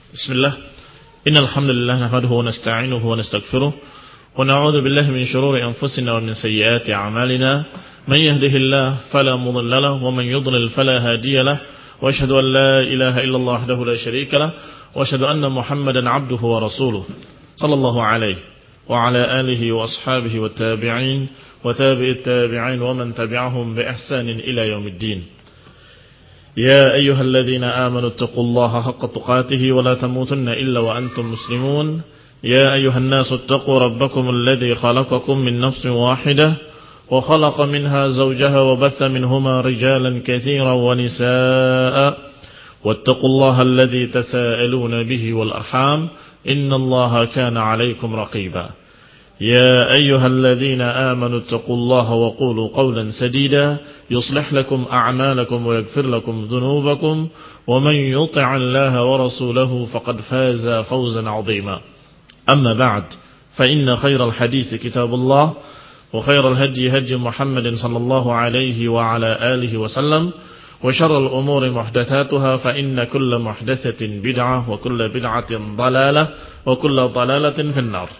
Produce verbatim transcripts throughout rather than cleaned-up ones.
Bismillah. Innal hamdalillah nahmaduhu wa nasta'inuhu wa nastaghfiruh wa na'udzu billahi min shururi anfusina wa min sayyiati a'malina. Man yahdihillahu fala mudilla lahu wa man yudlil fala hadiya lahu. Wa asyhadu an la ilaha illallah wahdahu la syarika lahu wa asyhadu anna Muhammadan 'abduhu wa rasuluh. Sallallahu alaihi wa ala alihi wa ashabihi wa tabi'in wa tabi'it tabi'in wa man tabi'ahum bi ihsanin ila yaumiddin. يا أيها الذين آمنوا اتقوا الله حق تقاته ولا تموتن إلا وأنتم مسلمون يا أيها الناس اتقوا ربكم الذي خلقكم من نفس واحدة وخلق منها زوجها وبث منهما رجالا كثيرا ونساء واتقوا الله الذي تساءلون به والأرحام إن الله كان عليكم رقيبا يا أيها الذين آمنوا اتقوا الله وقولوا قولا سديدا يصلح لكم أعمالكم ويغفر لكم ذنوبكم ومن يطع الله ورسوله فقد فاز فوزا عظيما أما بعد فإن خير الحديث كتاب الله وخير الهدي هدي محمد صلى الله عليه وعلى آله وسلم وشر الأمور محدثاتها فإن كل محدثة بدعة وكل بدعة ضلالة وكل ضلالة في النار.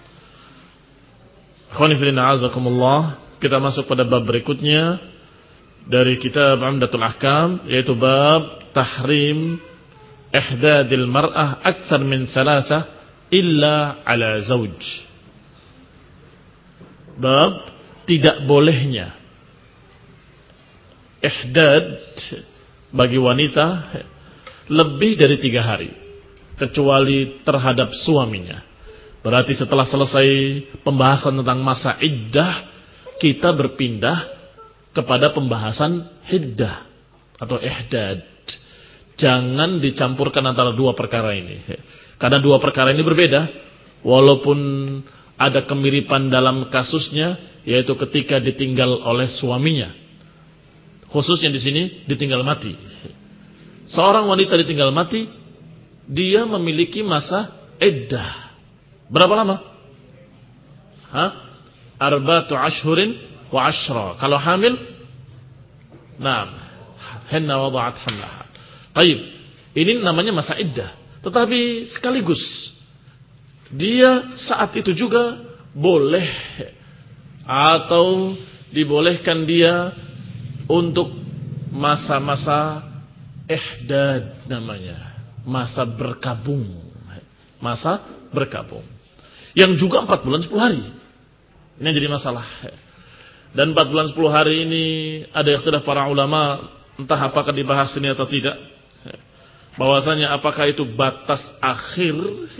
Kita masuk pada bab berikutnya dari kitab Umdatul Ahkam, yaitu bab tahrim ihdadil mar'ah aktsar min thalatha illa ala zawj. Bab tidak bolehnya ihdad bagi wanita lebih dari tiga hari kecuali terhadap suaminya. Berarti setelah selesai pembahasan tentang masa iddah, kita berpindah kepada pembahasan hiddah atau ihdad. Jangan dicampurkan antara dua perkara ini. Karena dua perkara ini berbeda. Walaupun ada kemiripan dalam kasusnya, yaitu ketika ditinggal oleh suaminya. Khususnya di sini ditinggal mati. Seorang wanita ditinggal mati, dia memiliki masa iddah. Berapa lama? Hah? Arba'atu ashhurin wa ashra. Kalau hamil, nah, henna wada'at hamlaha. Baik, ini namanya masa iddah. Tetapi sekaligus dia saat itu juga boleh atau dibolehkan dia untuk masa-masa ihdad namanya, masa berkabung, masa berkabung. Yang juga empat bulan sepuluh hari. Ini yang jadi masalah. Dan empat bulan sepuluh hari ini ada ikhtilaf para ulama, entah apakah dibahas ini atau tidak. Bahwasanya apakah itu batas akhir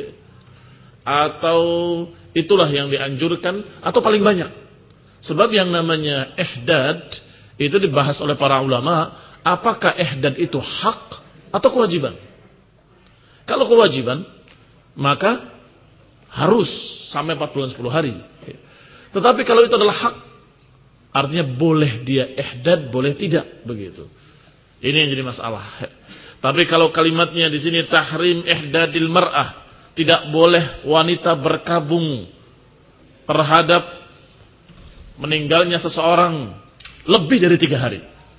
atau itulah yang dianjurkan atau paling banyak. Sebab yang namanya ihdad itu dibahas oleh para ulama, apakah ihdad itu hak atau kewajiban? Kalau kewajiban, maka harus sampai empat bulan sepuluh hari. Tetapi kalau itu adalah hak, artinya boleh dia ihdad, boleh tidak, begitu. Ini yang jadi masalah. Tapi kalau kalimatnya di sini tahrim ihdadil mar'ah, tidak boleh wanita berkabung terhadap meninggalnya seseorang lebih dari tiga hari,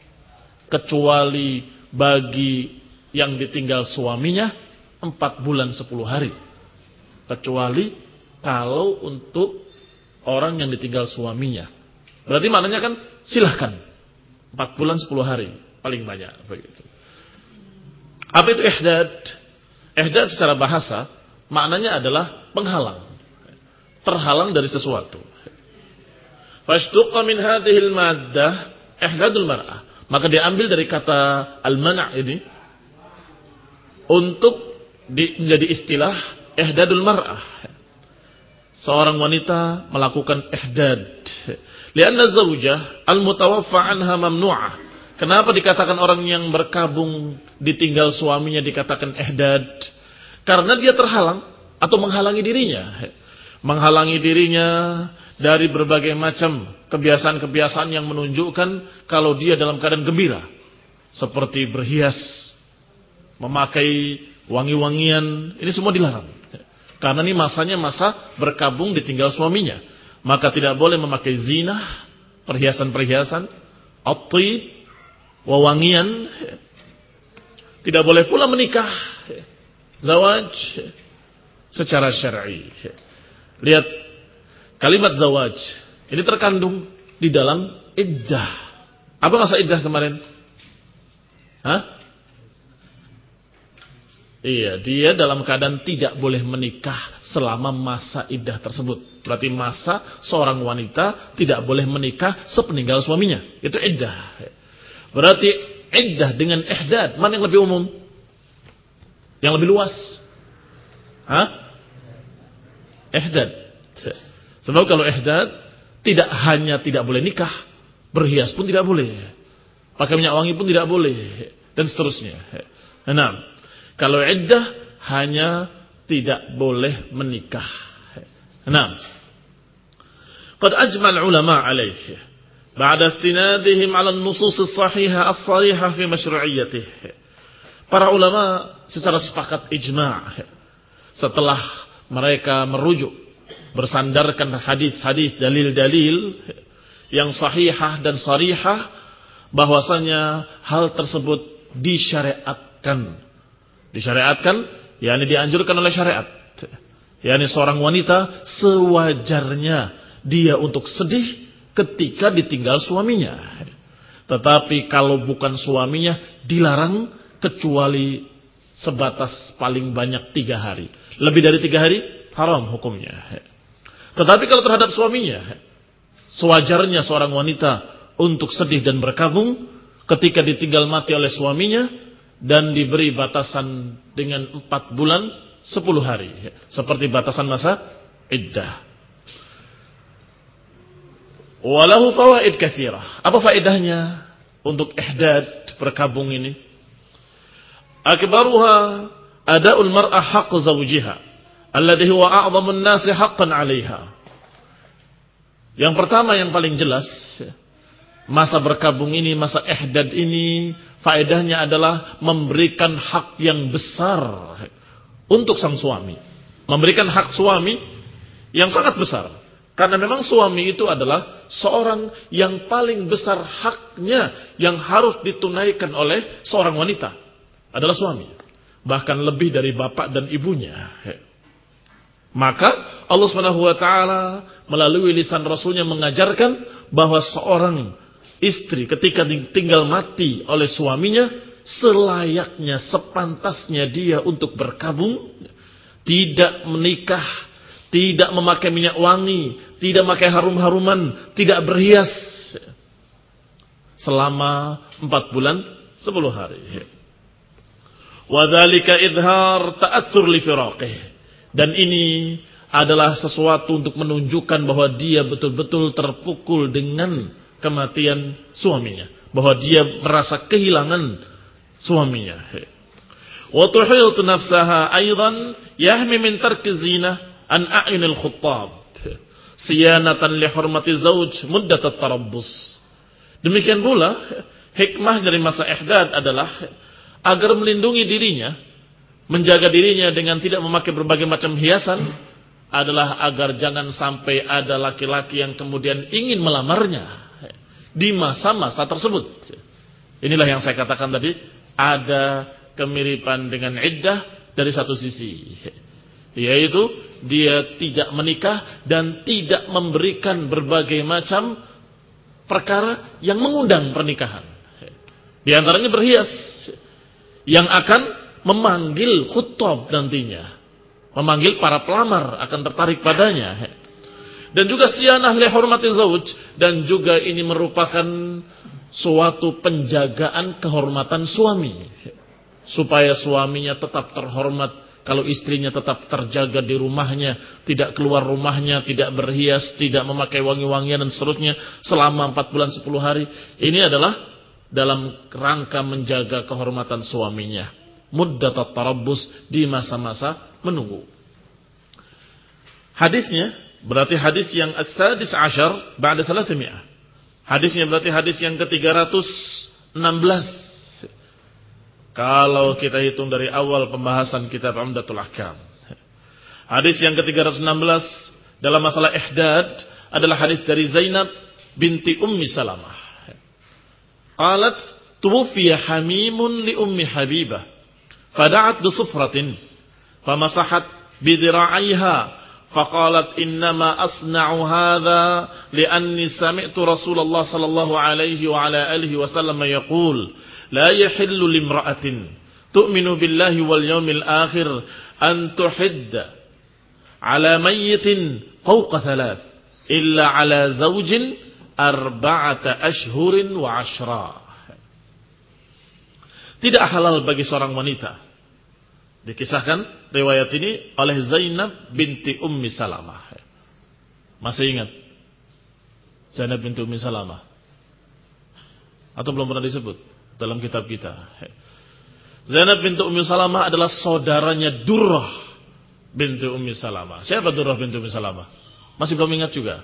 kecuali bagi yang ditinggal suaminya empat bulan sepuluh hari. Kecuali kalau untuk orang yang ditinggal suaminya. Berarti maknanya kan silahkan empat bulan sepuluh hari paling banyak begitu. Apa itu ihdad? Ihdad secara bahasa maknanya adalah penghalang, terhalang dari sesuatu. Fashtuqa min hadhil maddah ihdadul mar'ah. Maka diambil dari kata al-man' ini untuk di, menjadi istilah ihdadul mar'ah. Seorang wanita melakukan ihdad. Lianna zawjah al-mutawaffa anha mamnu'ah. Kenapa dikatakan orang yang berkabung ditinggal suaminya dikatakan ihdad? Karena dia terhalang atau menghalangi dirinya. Menghalangi dirinya dari berbagai macam kebiasaan-kebiasaan yang menunjukkan kalau dia dalam keadaan gembira. Seperti berhias, memakai wangi-wangian, ini semua dilarang. Karena ini masanya masa berkabung ditinggal suaminya. Maka tidak boleh memakai zinah, perhiasan-perhiasan, at-tib, wewangian. Tidak boleh pula menikah. zawaj secara syar'i. Lihat kalimat zawaj ini terkandung di dalam iddah. Apa masa iddah kemarin? Hah? Iya, dia dalam keadaan tidak boleh menikah selama masa iddah tersebut. Berarti masa seorang wanita tidak boleh menikah sepeninggal suaminya. Itu iddah. Berarti iddah dengan ihdad, mana yang lebih umum? Yang lebih luas? Hah? Ihdad. Sebab kalau ihdad tidak hanya tidak boleh nikah, berhias pun tidak boleh, pakai minyak wangi pun tidak boleh, dan seterusnya. Nah, kalau iddah hanya tidak boleh menikah. Nah, qad ajma' al-ulama' alayhi ba'da istinadihim 'ala an-nusus as-sahihah as-sarihah fi masyru'iyyatihi. Para ulama secara sepakat ijma' setelah mereka merujuk bersandarkan hadis-hadis, dalil-dalil yang sahihah dan sarihah bahwasanya hal tersebut disyariatkan. Disyariatkan, yakni dianjurkan oleh syariat. Yakni seorang wanita sewajarnya dia untuk sedih ketika ditinggal suaminya. Tetapi kalau bukan suaminya dilarang kecuali sebatas paling banyak tiga hari. Lebih dari tiga hari haram hukumnya. Tetapi kalau terhadap suaminya, sewajarnya seorang wanita untuk sedih dan berkabung ketika ditinggal mati oleh suaminya, dan diberi batasan dengan empat bulan sepuluh hari, seperti batasan masa iddah. Walahu fawaid katsirah. Apa faedahnya untuk ihdad, berkabung ini? Akbaruha ada'ul mar'ah haqq zawjiha alladhi huwa a'zamun nasi haqqan 'alaiha. Yang pertama yang paling jelas, masa berkabung ini, masa ihdad ini, faedahnya adalah memberikan hak yang besar untuk sang suami. Memberikan hak suami yang sangat besar. Karena memang suami itu adalah seorang yang paling besar haknya yang harus ditunaikan oleh seorang wanita. Adalah suami. Bahkan lebih dari bapak dan ibunya. Maka Allah subhanahu wa taala melalui lisan Rasulnya mengajarkan bahwa seorang istri ketika tinggal mati oleh suaminya, selayaknya, sepantasnya dia untuk berkabung, tidak menikah, tidak memakai minyak wangi, tidak memakai harum-haruman, tidak berhias selama empat bulan sepuluh hari. Wadzalika idhar ta'atsur li firaqih. Dan ini adalah sesuatu untuk menunjukkan bahwa dia betul-betul terpukul dengan kematian suaminya, bahwa dia merasa kehilangan suaminya. Wa tuhiltu nafsaha aidan yahmi min tarki zina an a'yunil khuttab siyanatan li hurmati zawj muddat at-tarabbus. Demikian pula hikmah dari masa ihdad adalah agar melindungi dirinya, menjaga dirinya dengan tidak memakai berbagai macam hiasan, adalah agar jangan sampai ada laki-laki yang kemudian ingin melamarnya di masa-masa tersebut. Inilah yang saya katakan tadi, ada kemiripan dengan iddah dari satu sisi, yaitu dia tidak menikah dan tidak memberikan berbagai macam perkara yang mengundang pernikahan. Di antaranya berhias yang akan memanggil khutbah nantinya, memanggil para pelamar akan tertarik padanya. Dan juga siyanah li hurmati zauj, dan juga ini merupakan suatu penjagaan kehormatan suami, supaya suaminya tetap terhormat. Kalau istrinya tetap terjaga di rumahnya, tidak keluar rumahnya, tidak berhias, tidak memakai wangi-wangian dan seterusnya selama empat bulan sepuluh hari. Ini adalah dalam rangka menjaga kehormatan suaminya. Muddat at-tarabbus, di masa-masa menunggu. Hadisnya berarti hadis yang as-sadis ashar ba'da thalathmi'ah. Hadisnya berarti hadis yang ke tiga ratus enam belas. Kalau kita hitung dari awal pembahasan kitab Umdatul Ahkam. Hadis yang ke tiga ratus enam belas dalam masalah ihdad adalah hadis dari Zainab binti Ummi Salamah. Qalat tuwfiya hamimun li Ummi Habibah fada'at bi sufratin famasahat bidira'aiha faqalat innama asna'u hadha li'anni sami'tu Rasulullah sallallahu alaihi wa ala alihi wasallam yaqul la yahillu limra'atin tu'minu billahi wal yawmil akhir an tuhidda ala mayyitin fawqa thalath illa ala zawjin arba'ata ashhurin wa ashra. Tidak halal bagi seorang wanita. Dikisahkan riwayat ini oleh Zainab binti Ummi Salamah. Masih ingat Zainab binti Ummi Salamah? Atau belum pernah disebut dalam kitab kita? Zainab binti Ummi Salamah adalah saudaranya Durrah binti Ummi Salamah. Siapa Durrah binti Ummi Salamah? Masih belum ingat juga?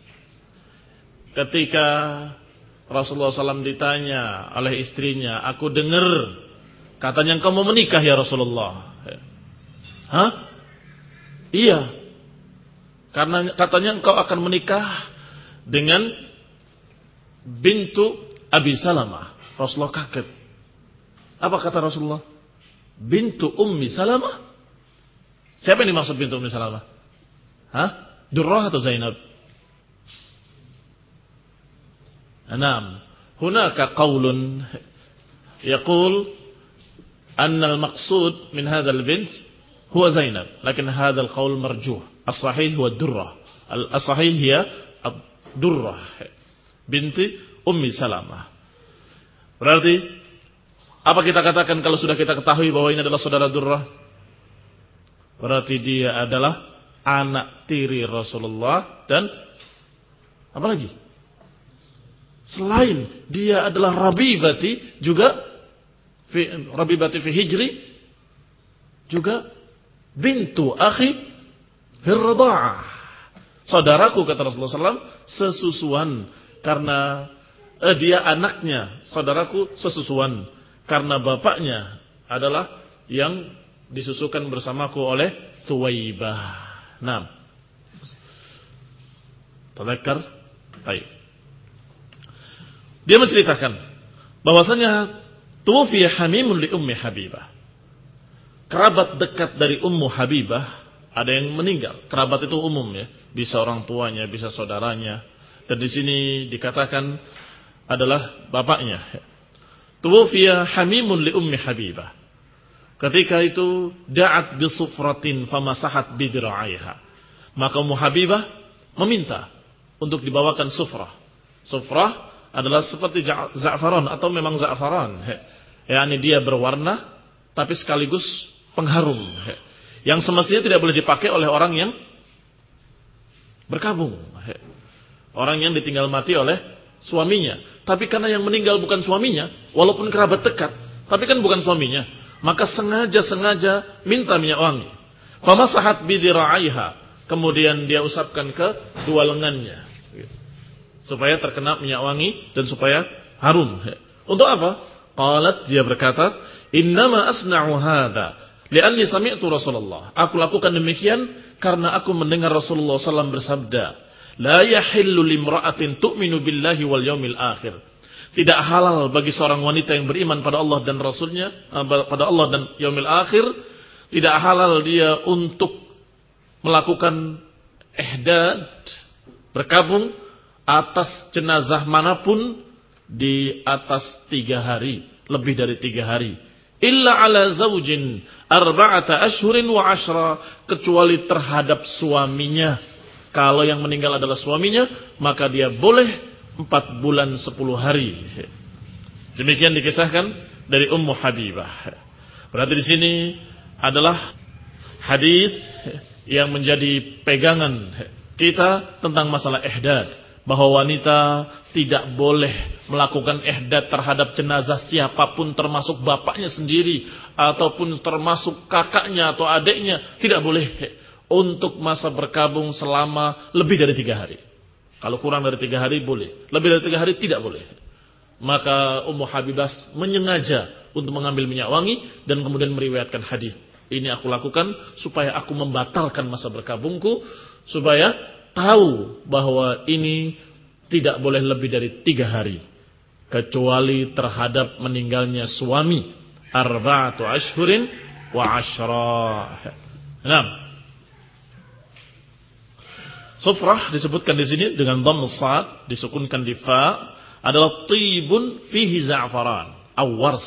Ketika Rasulullah shallallahu alaihi wasallam ditanya oleh istrinya, aku dengar katanya engkau mau menikah ya Rasulullah. Hah? Iya. Karena katanya engkau akan menikah dengan bintu Abi Salamah. Rasulullah kaget. Apa kata Rasulullah? Bintu Ummi Salamah? Siapa yang dimaksud bintu Ummi Salamah? Hah? Durrah atau Zainab? Naam. Hunaka qaulun yaqul anna al-maqsud min hadha al-bint huwa Zainab, lakin hadha al-qaul marjuh. As-sahih huwa Durrah. As-sahih hiya Durrah binti Ummi Salamah. Berarti apa kita katakan kalau sudah kita ketahui bahwa ini adalah saudara Durrah? Berarti dia adalah anak tiri Rasulullah dan apa lagi? Selain dia adalah Rabibati juga fi, Rabibati fi hijri juga bintu akhi fir radha'ah. Saudaraku kata Rasulullah shallallahu alaihi wasallam sesusuan karena eh, dia anaknya, saudaraku sesusuan karena bapaknya adalah yang disusukan bersamaku oleh Thuwaibah. Naam. Tadzakkar? Baik. Dia menceritakan bahwasanya tuwfiya Hamimun li Ummi Habibah. Kerabat dekat dari Ummu Habibah ada yang meninggal. Kerabat itu umum ya, bisa orang tuanya, bisa saudaranya. Dan di sini dikatakan adalah bapaknya. Tuwfiya Hamimun li Ummi Habibah. Ketika itu da'at bi sufratin famasahat bi dira'aiha. Maka Ummu Habibah meminta untuk dibawakan sufrah. Sufrah adalah seperti za'faran atau memang za'faran. yakni dia berwarna tapi sekaligus pengharum. Yang semestinya tidak boleh dipakai oleh orang yang berkabung. Orang yang ditinggal mati oleh suaminya. Tapi karena yang meninggal bukan suaminya, walaupun kerabat dekat, tapi kan bukan suaminya, maka sengaja-sengaja minta minyak wangi. Famasahat bidira'aiha. Kemudian dia usapkan ke dua lengannya. Supaya terkena minyak wangi dan supaya harum. Untuk apa? Qalat, dia berkata, innama asna'u hadha li'anni sami'tu Rasulullah. Aku lakukan demikian karena aku mendengar Rasulullah sallallahu alaihi wasallam bersabda, la yahillu limra'atin tu'minu billahi wal yawmil akhir. Tidak halal bagi seorang wanita yang beriman pada Allah dan Rasulnya, pada Allah dan yaumil akhir, tidak halal dia untuk melakukan ihdad, berkabung atas jenazah manapun di atas tiga hari, lebih dari tiga hari. Illa ala zawjin arba'ata ashhurin wa ashra, kecuali terhadap suaminya. Kalau yang meninggal adalah suaminya, maka dia boleh empat bulan sepuluh hari. Demikian dikisahkan dari Ummu Habibah. Berarti di sini adalah hadis yang menjadi pegangan kita tentang masalah ihdad. Bahwa wanita tidak boleh melakukan ihdad terhadap jenazah siapapun, termasuk bapaknya sendiri ataupun termasuk kakaknya atau adiknya, tidak boleh untuk masa berkabung selama lebih dari tiga hari. Kalau kurang dari tiga hari boleh, lebih dari tiga hari tidak boleh. Maka Ummu Habibah menyengaja untuk mengambil minyak wangi dan kemudian meriwayatkan hadis. Ini aku lakukan supaya aku membatalkan masa berkabungku, supaya tahu bahwa ini tidak boleh lebih dari tiga hari, kecuali terhadap meninggalnya suami. Arba'atu ashhurin wa ashra. Nah, sufrah disebutkan di sini dengan dhamm sad, disukunkan di fa, adalah tibun fihi za'faran aw wars.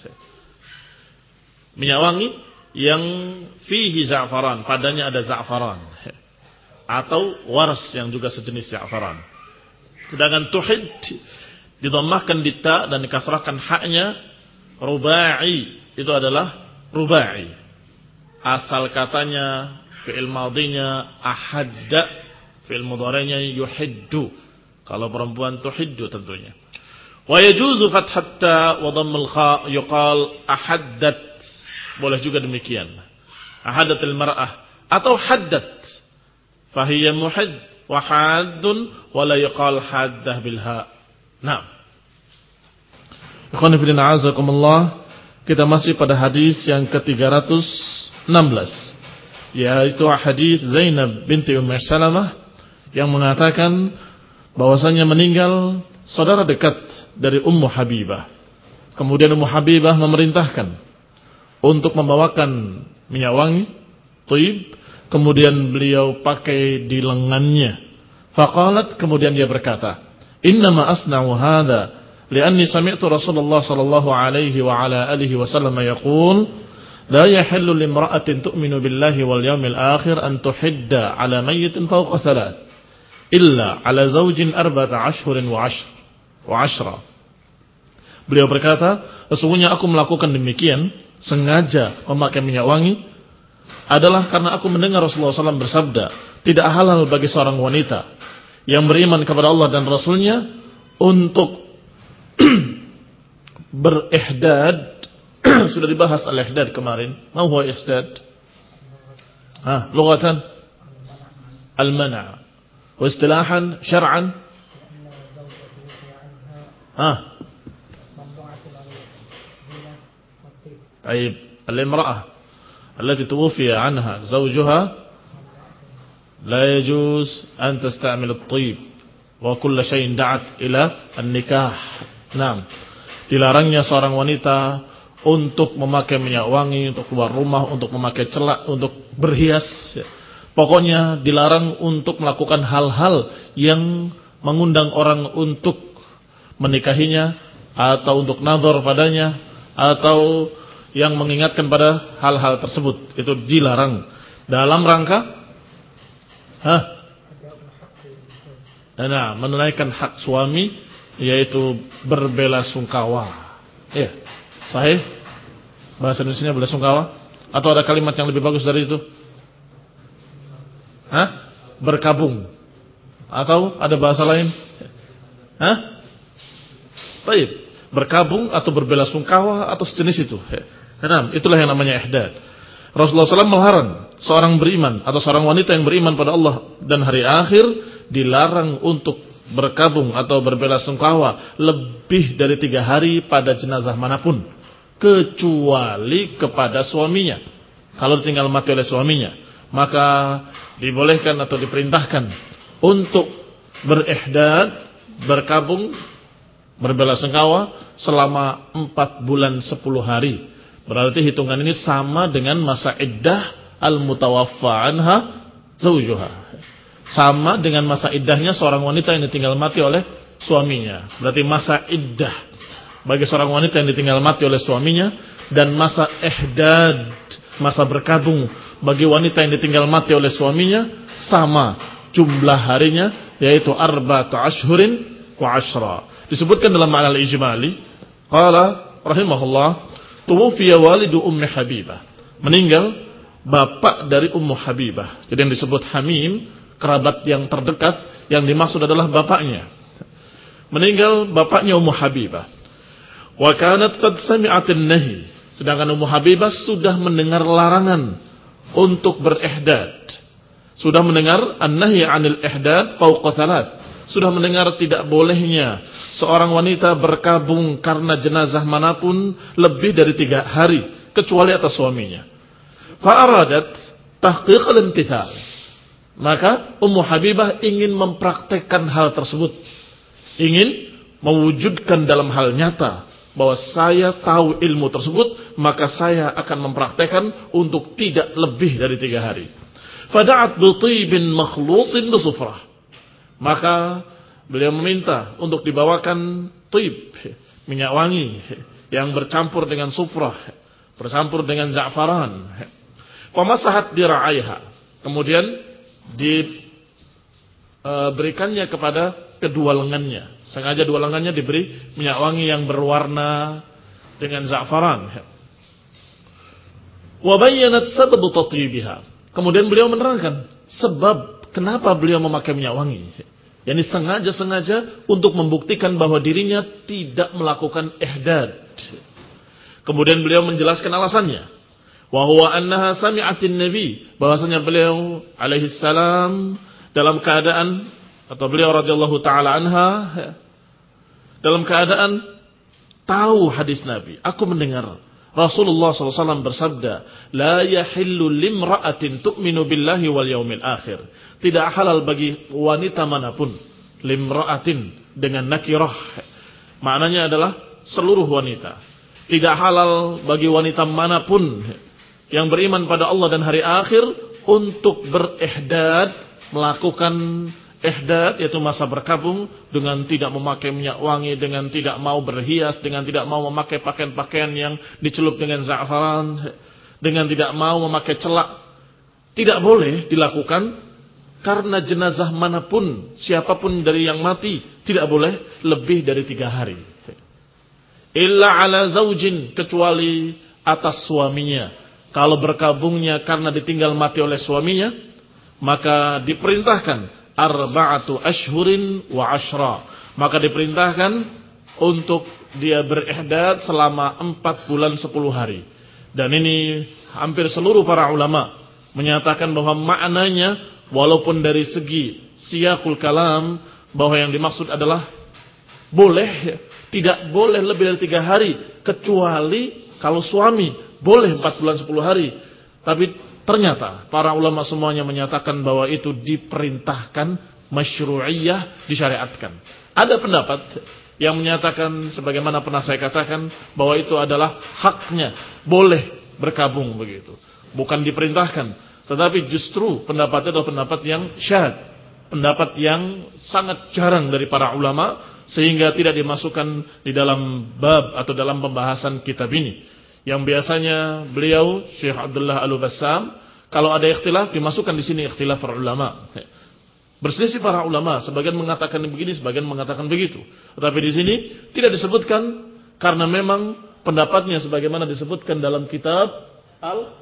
Minyak wangi yang fihi za'faran, padanya ada za'faran, atau wars yang juga sejenis za'faran. Sedangkan tuhid didammahkan di ta dan dikasrahkan haknya, rubai, itu adalah rubai. Asal katanya fi'il madhinya ahadda, fi'il mudhari'nya yuhiddu. Kalau perempuan tuhiddu tentunya. Wa yajuzu fathat ta wa dhammul kha yuqal ahaddat. Boleh juga demikian. Ahaddatil mar'ah atau haddat. Fahiya muhadd wa haddun wa la yuqal haddah bil ha. Naam. Ikhwan fillah a'azakumullah, kita masih pada hadis yang ke tiga ratus enam belas, yaitu hadis Zainab binti Ummu Salamah yang mengatakan bahwasanya meninggal saudara dekat dari Ummu Habibah. Kemudian Ummu Habibah memerintahkan untuk membawakan minyak wangi, thayyib, kemudian beliau pakai di lengannya. Faqalat, kemudian dia berkata, "Innama asna'u hadza li'anni sami'tu Rasulullah sallallahu alaihi wa ala alihi wasallam yaqul, la yahillu limra'atin tu'minu billahi wal yawmil akhir an tuhidda 'ala mayyitin fawqa thalath illa 'ala zawjin arba'ata ashhurin wa ashr wa ashra." Beliau berkata, sesungguhnya aku melakukan demikian sengaja memakai minyak wangi adalah karena aku mendengar Rasulullah sallallahu alaihi wasallam bersabda, tidak halal bagi seorang wanita yang beriman kepada Allah dan Rasulnya untuk berihdad. Sudah dibahas al-ihdad kemarin. Ma huwa ihdad? Ah, lughatan al-mana'. Wa istilahan syar'an? Ah. طيب الامرأة التي توفي عنها زوجها لا يجوز أن تستعمل الطيب وكل شيء دعت إلى النكاح. Nah, dilarangnya seorang wanita untuk memakai minyak wangi, untuk keluar rumah, untuk memakai celak, untuk berhias. Pokoknya dilarang untuk melakukan hal-hal yang mengundang orang untuk menikahinya, atau untuk nazar padanya, atau yang mengingatkan pada hal-hal tersebut. Itu dilarang dalam rangka hah? Nah, menunaikan hak suami, yaitu berbela sungkawa. Ya, sahih? Bahasa Indonesianya bela sungkawa? Atau ada kalimat yang lebih bagus dari itu? Hah? Berkabung. Atau ada bahasa lain? Hah? Baik, berkabung atau berbela sungkawa atau sejenis itu. Nah, itulah yang namanya ihdad. Rasulullah shallallahu alaihi wasallam melarang seorang beriman atau seorang wanita yang beriman pada Allah dan hari akhir dilarang untuk berkabung atau berbela sungkawa lebih dari tiga hari pada jenazah manapun, kecuali kepada suaminya. Kalau tinggal mati oleh suaminya, maka dibolehkan atau diperintahkan untuk berihdad, berkabung, berbela sungkawa selama empat bulan sepuluh hari. Berarti hitungan ini sama dengan masa iddah al-mutawaffa anha zawjuha. Sama dengan masa iddahnya seorang wanita yang ditinggal mati oleh suaminya. Berarti masa iddah bagi seorang wanita yang ditinggal mati oleh suaminya, dan masa ihdad, masa berkabung bagi wanita yang ditinggal mati oleh suaminya, sama jumlah harinya, yaitu arba'atu ashhurin wa ashra. Disebutkan dalam ma'al al-ijmali, qala rahimahullah, tuwfiya walidu Ummi Habibah, meninggal bapak dari Ummu Habibah. Jadi yang disebut Hamim, kerabat yang terdekat, yang dimaksud adalah bapaknya. Meninggal bapaknya Ummu Habibah. Wa kanat qad sami'atin nahi, sedangkan Ummu Habibah sudah mendengar larangan untuk berihdad. Sudah mendengar an-nahy 'anil ihdad fawqa thalath. Sudah mendengar tidak bolehnya seorang wanita berkabung karena jenazah manapun lebih dari tiga hari, kecuali atas suaminya. Fa'aradat tahqiq al-imtithal. Maka Ummu Habibah ingin mempraktekkan hal tersebut, ingin mewujudkan dalam hal nyata bahwa saya tahu ilmu tersebut maka saya akan mempraktekkan untuk tidak lebih dari tiga hari. Fada'at bitibin makhlutin bisufrah. Maka beliau meminta untuk dibawakan tib, minyak wangi yang bercampur dengan sufrah, bercampur dengan za'faran. Famasahat dira'aiha. Kemudian diberikannya kepada kedua lengannya. Sengaja dua lengannya diberi minyak wangi yang berwarna dengan za'faran. Wa bayyanat sabab tatyibiha. Kemudian beliau menerangkan sebab kenapa beliau memakai minyak wangi. Yani sengaja-sengaja untuk membuktikan bahwa dirinya tidak melakukan ihdad. Kemudian beliau menjelaskan alasannya. Wa huwa annaha sami'atin nabi, bahwasanya beliau alaihi salam dalam keadaan atau beliau radhiyallahu taala anha dalam keadaan tahu hadis Nabi. Aku mendengar Rasulullah sallallahu alaihi wasallam bersabda, "La yahillu limra'atin tu'minu billahi wal yaumil akhir." Tidak halal bagi wanita manapun, limra'atin dengan nakirah. Maknanya adalah seluruh wanita. Tidak halal bagi wanita manapun yang beriman pada Allah dan hari akhir untuk berihdad, melakukan ihdad, yaitu masa berkabung, dengan tidak memakai minyak wangi, dengan tidak mau berhias, dengan tidak mau memakai pakaian-pakaian yang dicelup dengan za'faran, dengan tidak mau memakai celak. Tidak boleh dilakukan karena jenazah manapun, siapapun dari yang mati, tidak boleh lebih dari tiga hari. Illa ala zaujin, kecuali atas suaminya. Kalau berkabungnya karena ditinggal mati oleh suaminya, maka diperintahkan arba'atu ashhurin wa ashra. Maka diperintahkan untuk dia berihdad selama empat bulan sepuluh hari. Dan ini hampir seluruh para ulama menyatakan bahwa maknanya, walaupun dari segi siyaqul kalam, bahwa yang dimaksud adalah boleh, tidak boleh lebih dari tiga hari, kecuali kalau suami boleh empat bulan sepuluh hari. Tapi ternyata para ulama semuanya menyatakan bahwa itu diperintahkan, masyru'iyah, disyariatkan. Ada pendapat yang menyatakan sebagaimana pernah saya katakan bahwa itu adalah haknya, boleh berkabung begitu, bukan diperintahkan. Tetapi justru pendapatnya adalah pendapat yang syadz, pendapat yang sangat jarang dari para ulama, sehingga tidak dimasukkan di dalam bab atau dalam pembahasan kitab ini. Yang biasanya beliau Syekh Abdullah Al-Bassam, kalau ada ikhtilaf dimasukkan di sini ikhtilaf para ulama. Berselisih para ulama, sebagian mengatakan begini, sebagian mengatakan begitu. Tetapi di sini tidak disebutkan karena memang pendapatnya sebagaimana disebutkan dalam kitab Al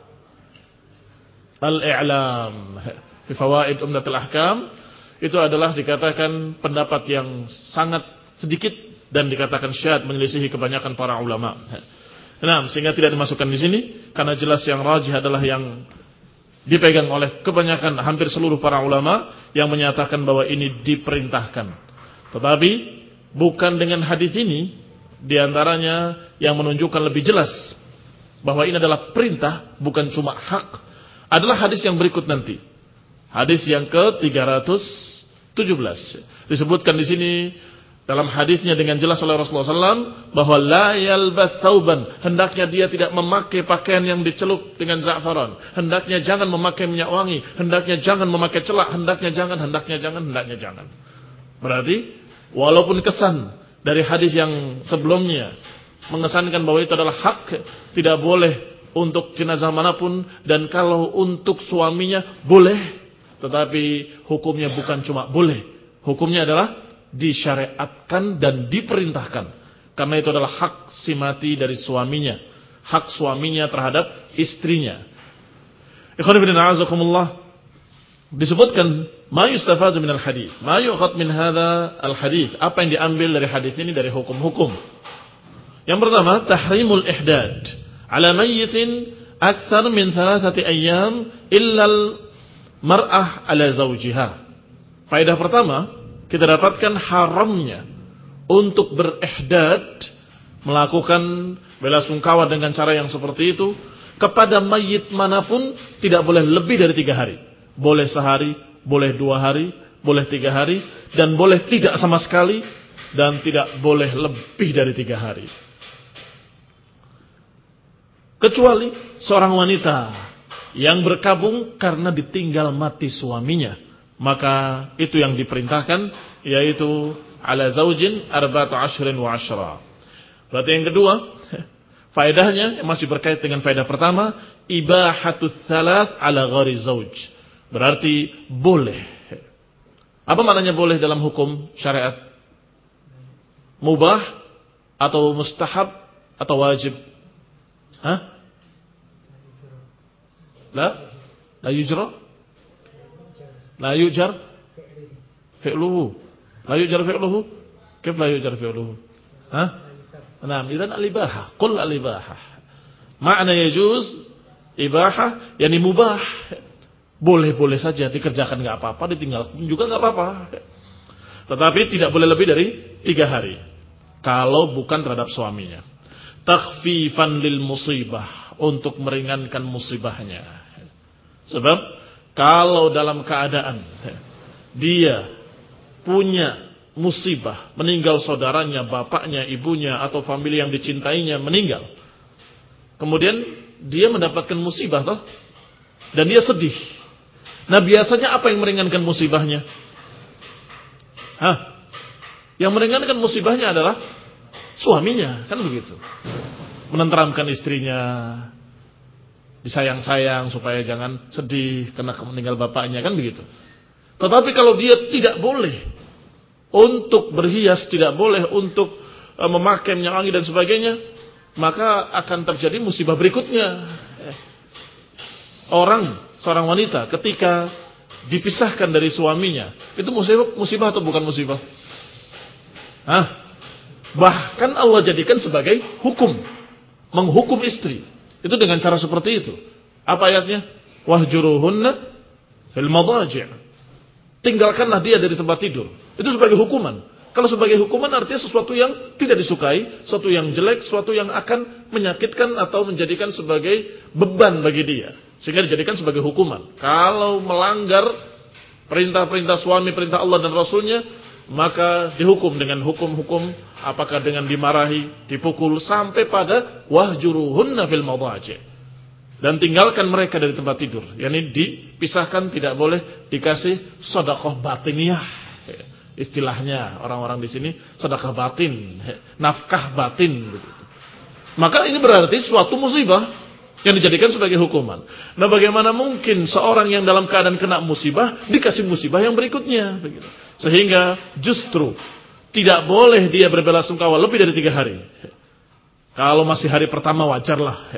Al-I'lam fi Fawaid Umdatul Ahkam, itu adalah dikatakan pendapat yang sangat sedikit dan dikatakan syadz, menyelisihi kebanyakan para ulama. Nah, sehingga tidak dimasukkan di sini karena jelas yang rajih adalah yang dipegang oleh kebanyakan, hampir seluruh para ulama yang menyatakan bahwa ini diperintahkan. Tetapi bukan dengan hadis ini, diantaranya yang menunjukkan lebih jelas bahwa ini adalah perintah, bukan cuma hak, adalah hadis yang berikut nanti. Hadis yang ke tiga ratus tujuh belas. Disebutkan di sini dalam hadisnya dengan jelas oleh Rasulullah shallallahu alaihi wasallam bahwa la yalbas thawban, hendaknya dia tidak memakai pakaian yang dicelup dengan za'faran, hendaknya jangan memakai minyak wangi, hendaknya jangan memakai celak, hendaknya jangan, hendaknya jangan, hendaknya jangan. Berarti walaupun kesan dari hadis yang sebelumnya mengesankan bahwa itu adalah hak, tidak boleh untuk jenazah manapun, dan kalau untuk suaminya boleh, tetapi hukumnya bukan cuma boleh, hukumnya adalah disyariatkan dan diperintahkan, karena itu adalah hak si mati dari suaminya, hak suaminya terhadap istrinya. Ikhwan fillah a'azakumullah, disebutkan ma yustafadu minal hadis, ma yu'khad min hadza al hadis, apa yang diambil dari hadis ini dari hukum-hukum. Yang pertama, tahrimul ihdad ala mayyitin aktsar min thalathati ayyam illa al mar'ah ala zawjiha. Faedah pertama, kita dapatkan haramnya untuk berihdad, melakukan bela sungkawa dengan cara yang seperti itu kepada mayit manapun, tidak boleh lebih dari tiga hari. Boleh sehari, boleh dua hari, boleh tiga hari, dan boleh tidak sama sekali, dan tidak boleh lebih dari tiga hari. Kecuali seorang wanita yang berkabung karena ditinggal mati suaminya, maka itu yang diperintahkan, yaitu ala zaujin arba'atu ashrin wa ashra. Berarti yang kedua, faedahnya yang masih berkait dengan faedah pertama, ibahatus thalath ala ghari zauj. Berarti boleh. Apa maknanya boleh dalam hukum syariat? Mubah atau mustahab atau wajib? Hah? La? La yujra? La yujar? Fi'luhu. La yujar fi'luhu? Kif la yujar fi'luhu? Hah? Nah, idan al-ibahah. Qul al-ibahah. Makna yajuz, ibahah, yani mubah. Boleh-boleh saja dikerjakan enggak apa-apa, ditinggalkan juga enggak apa-apa. Tetapi tidak boleh lebih dari tiga hari. Kalau bukan terhadap suaminya. Takhfifan lil musibah, untuk meringankan musibahnya. Sebab kalau dalam keadaan dia punya musibah, meninggal saudaranya, bapaknya, ibunya, atau famili yang dicintainya meninggal, kemudian dia mendapatkan musibah toh, dan dia sedih. Nah, biasanya apa yang meringankan musibahnya? Hah? Yang meringankan musibahnya adalah suaminya, kan begitu. Menenteramkan istrinya, disayang-sayang supaya jangan sedih karena meninggal bapaknya, kan begitu. Tetapi kalau dia tidak boleh untuk berhias, tidak boleh untuk memakai minyak wangi dan sebagainya, maka akan terjadi musibah berikutnya. Orang, seorang wanita ketika dipisahkan dari suaminya, itu musibah, musibah atau bukan musibah? Hah? Bahkan Allah jadikan sebagai hukum, menghukum istri itu dengan cara seperti itu. Apa ayatnya? Wahjuruhunna fil madaji'. Tinggalkanlah dia dari tempat tidur. Itu sebagai hukuman. Kalau sebagai hukuman artinya sesuatu yang tidak disukai, sesuatu yang jelek, sesuatu yang akan menyakitkan atau menjadikan sebagai beban bagi dia, sehingga dijadikan sebagai hukuman. Kalau melanggar perintah-perintah suami, perintah Allah dan Rasulnya, maka dihukum dengan hukum-hukum, apakah dengan dimarahi, dipukul, sampai pada wahjuruhunna fil madaji', dan tinggalkan mereka dari tempat tidur. Yani dipisahkan, tidak boleh dikasih sedekah batiniyah. Istilahnya orang-orang di sini sedekah batin, nafkah batin begitu. Maka ini berarti suatu musibah yang dijadikan sebagai hukuman. Nah, bagaimana mungkin seorang yang dalam keadaan kena musibah dikasih musibah yang berikutnya begitu. Sehingga justru tidak boleh dia berbelasungkawa lebih dari tiga hari. Kalau masih hari pertama wajarlah.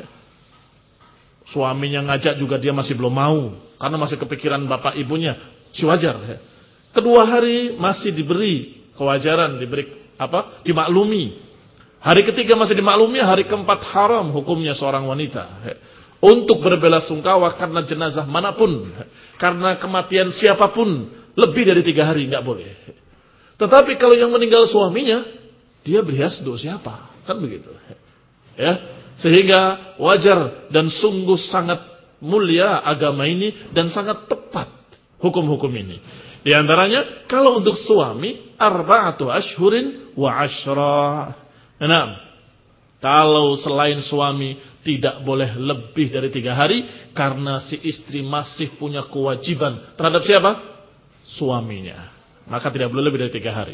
Suaminya ngajak juga dia masih belum mau, karena masih kepikiran bapak ibunya, si wajar. Kedua hari masih diberi kewajaran, diberi apa? Dimaklumi. Hari ketiga masih dimaklumi, hari keempat haram hukumnya seorang wanita untuk berbelasungkawa karena jenazah manapun, karena kematian siapapun, lebih dari tiga hari nggak boleh. Tetapi kalau yang meninggal suaminya, dia berhias untuk siapa? Kan begitu. Ya, sehingga wajar dan sungguh sangat mulia agama ini dan sangat tepat hukum-hukum ini. Di antaranya kalau untuk suami arba'atu ashhurin wa ashra. Nah, kalau selain suami tidak boleh lebih dari tiga hari karena si istri masih punya kewajiban terhadap siapa? Suaminya. Maka tidak boleh lebih dari tiga hari.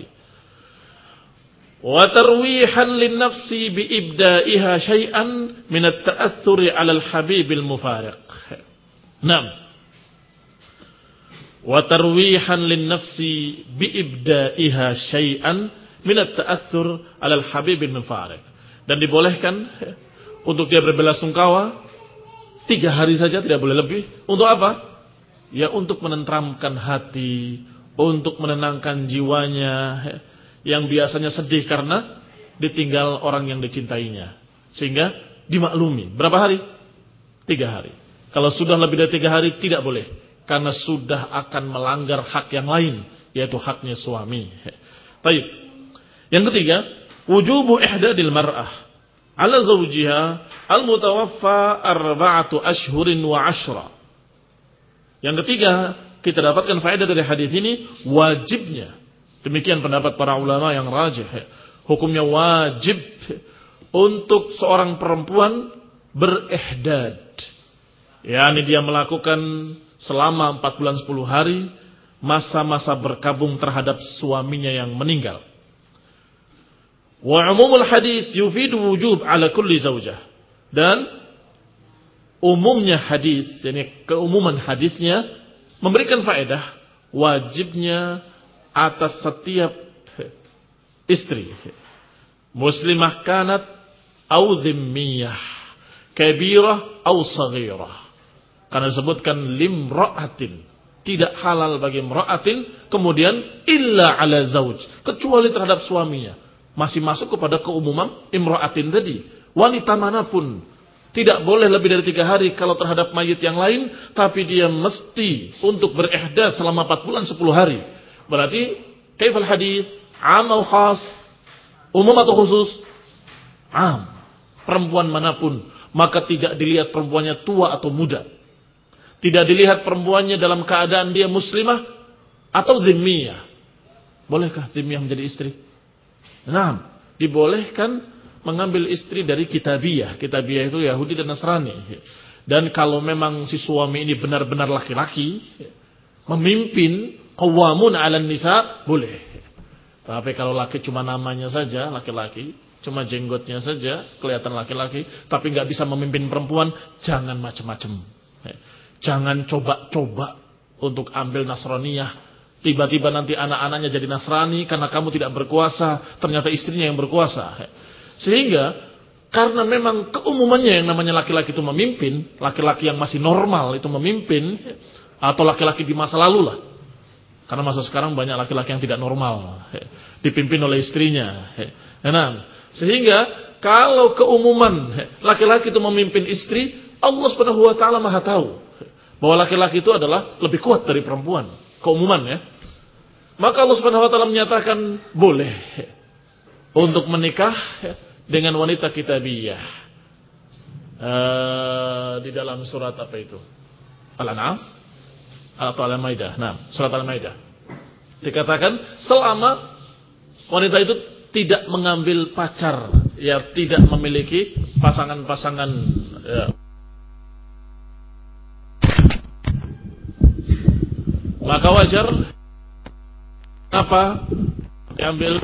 Wa tarwihan lin nafsi bi ibda'iha syai'an min at-ta'athuri 'ala al-habibil mufariq. Naam. Wa tarwihan lin nafsi bi ibda'iha syai'an min at-ta'athur 'ala al-habibil mufariq. Dan dibolehkan untuk dia berbelasungkawa tiga hari saja, tidak boleh lebih. Untuk apa? Ya untuk menenteramkan hati, untuk menenangkan jiwanya yang biasanya sedih karena ditinggal orang yang dicintainya, sehingga dimaklumi. Berapa hari? Tiga hari. Kalau sudah lebih dari tiga hari tidak boleh, karena sudah akan melanggar hak yang lain, yaitu haknya suami. Baik. Yang ketiga, wujubu ihdadil mar'ah ala zawjiha al-mutawaffa arba'atu ashhurin wa ashra. Yang ketiga, kita dapatkan faedah dari hadis ini wajibnya. Demikian pendapat para ulama yang rajih. Hukumnya wajib untuk seorang perempuan berihdad. yakni dia melakukan selama empat bulan sepuluh hari masa-masa berkabung terhadap suaminya yang meninggal. Wa umumul hadis yufidu wujub ala kulli zawjah. Dan umumnya hadis, yakni keumuman hadisnya memberikan faedah wajibnya atas setiap istri, muslimah kanat au dhimmiyah, kabirah au saghirah. Karena disebutkan limra'atin, tidak halal bagi imra'atin, kemudian illa ala zauj, kecuali terhadap suaminya. Masih masuk kepada keumuman imra'atin tadi. Wanita manapun tidak boleh lebih dari tiga hari kalau terhadap mayit yang lain, tapi dia mesti untuk berihdad selama empat bulan sepuluh hari. Berarti kaifal hadis? Am atau khas? Umum atau khusus? Am. Perempuan manapun, maka tidak dilihat perempuannya tua atau muda. Tidak dilihat perempuannya dalam keadaan dia muslimah atau zimmiyah. Bolehkah zimmiyah menjadi istri? Nah, dibolehkan mengambil istri dari kitabiyah. Kitabiyah itu Yahudi dan Nasrani. Dan kalau memang si suami ini benar-benar laki-laki, memimpin qawamun 'alan nisa, boleh. Tapi kalau laki cuma namanya saja laki-laki, cuma jenggotnya saja kelihatan laki-laki, tapi nggak bisa memimpin perempuan, jangan macam-macam. Jangan coba-coba untuk ambil Nasraniyah. Tiba-tiba nanti anak-anaknya jadi Nasrani karena kamu tidak berkuasa, ternyata istrinya yang berkuasa. Sehingga karena memang keumumannya yang namanya laki-laki itu memimpin, laki-laki yang masih normal itu memimpin, atau laki-laki di masa lalu lah. Karena masa sekarang banyak laki-laki yang tidak normal, dipimpin oleh istrinya. Nah, sehingga kalau keumuman laki-laki itu memimpin istri, Allah Subhanahu wa taala Maha tahu bahwa laki-laki itu adalah lebih kuat dari perempuan, keumuman ya. Maka Allah Subhanahu wa taala menyatakan boleh untuk menikah dengan wanita kitabiyah. Uh, di dalam surat apa itu? Al-An'am atau Al-Maidah? Nah, surat Al-Maidah. Dikatakan selama wanita itu tidak mengambil pacar, ya tidak memiliki pasangan-pasangan ya. Maka wajar apa diambil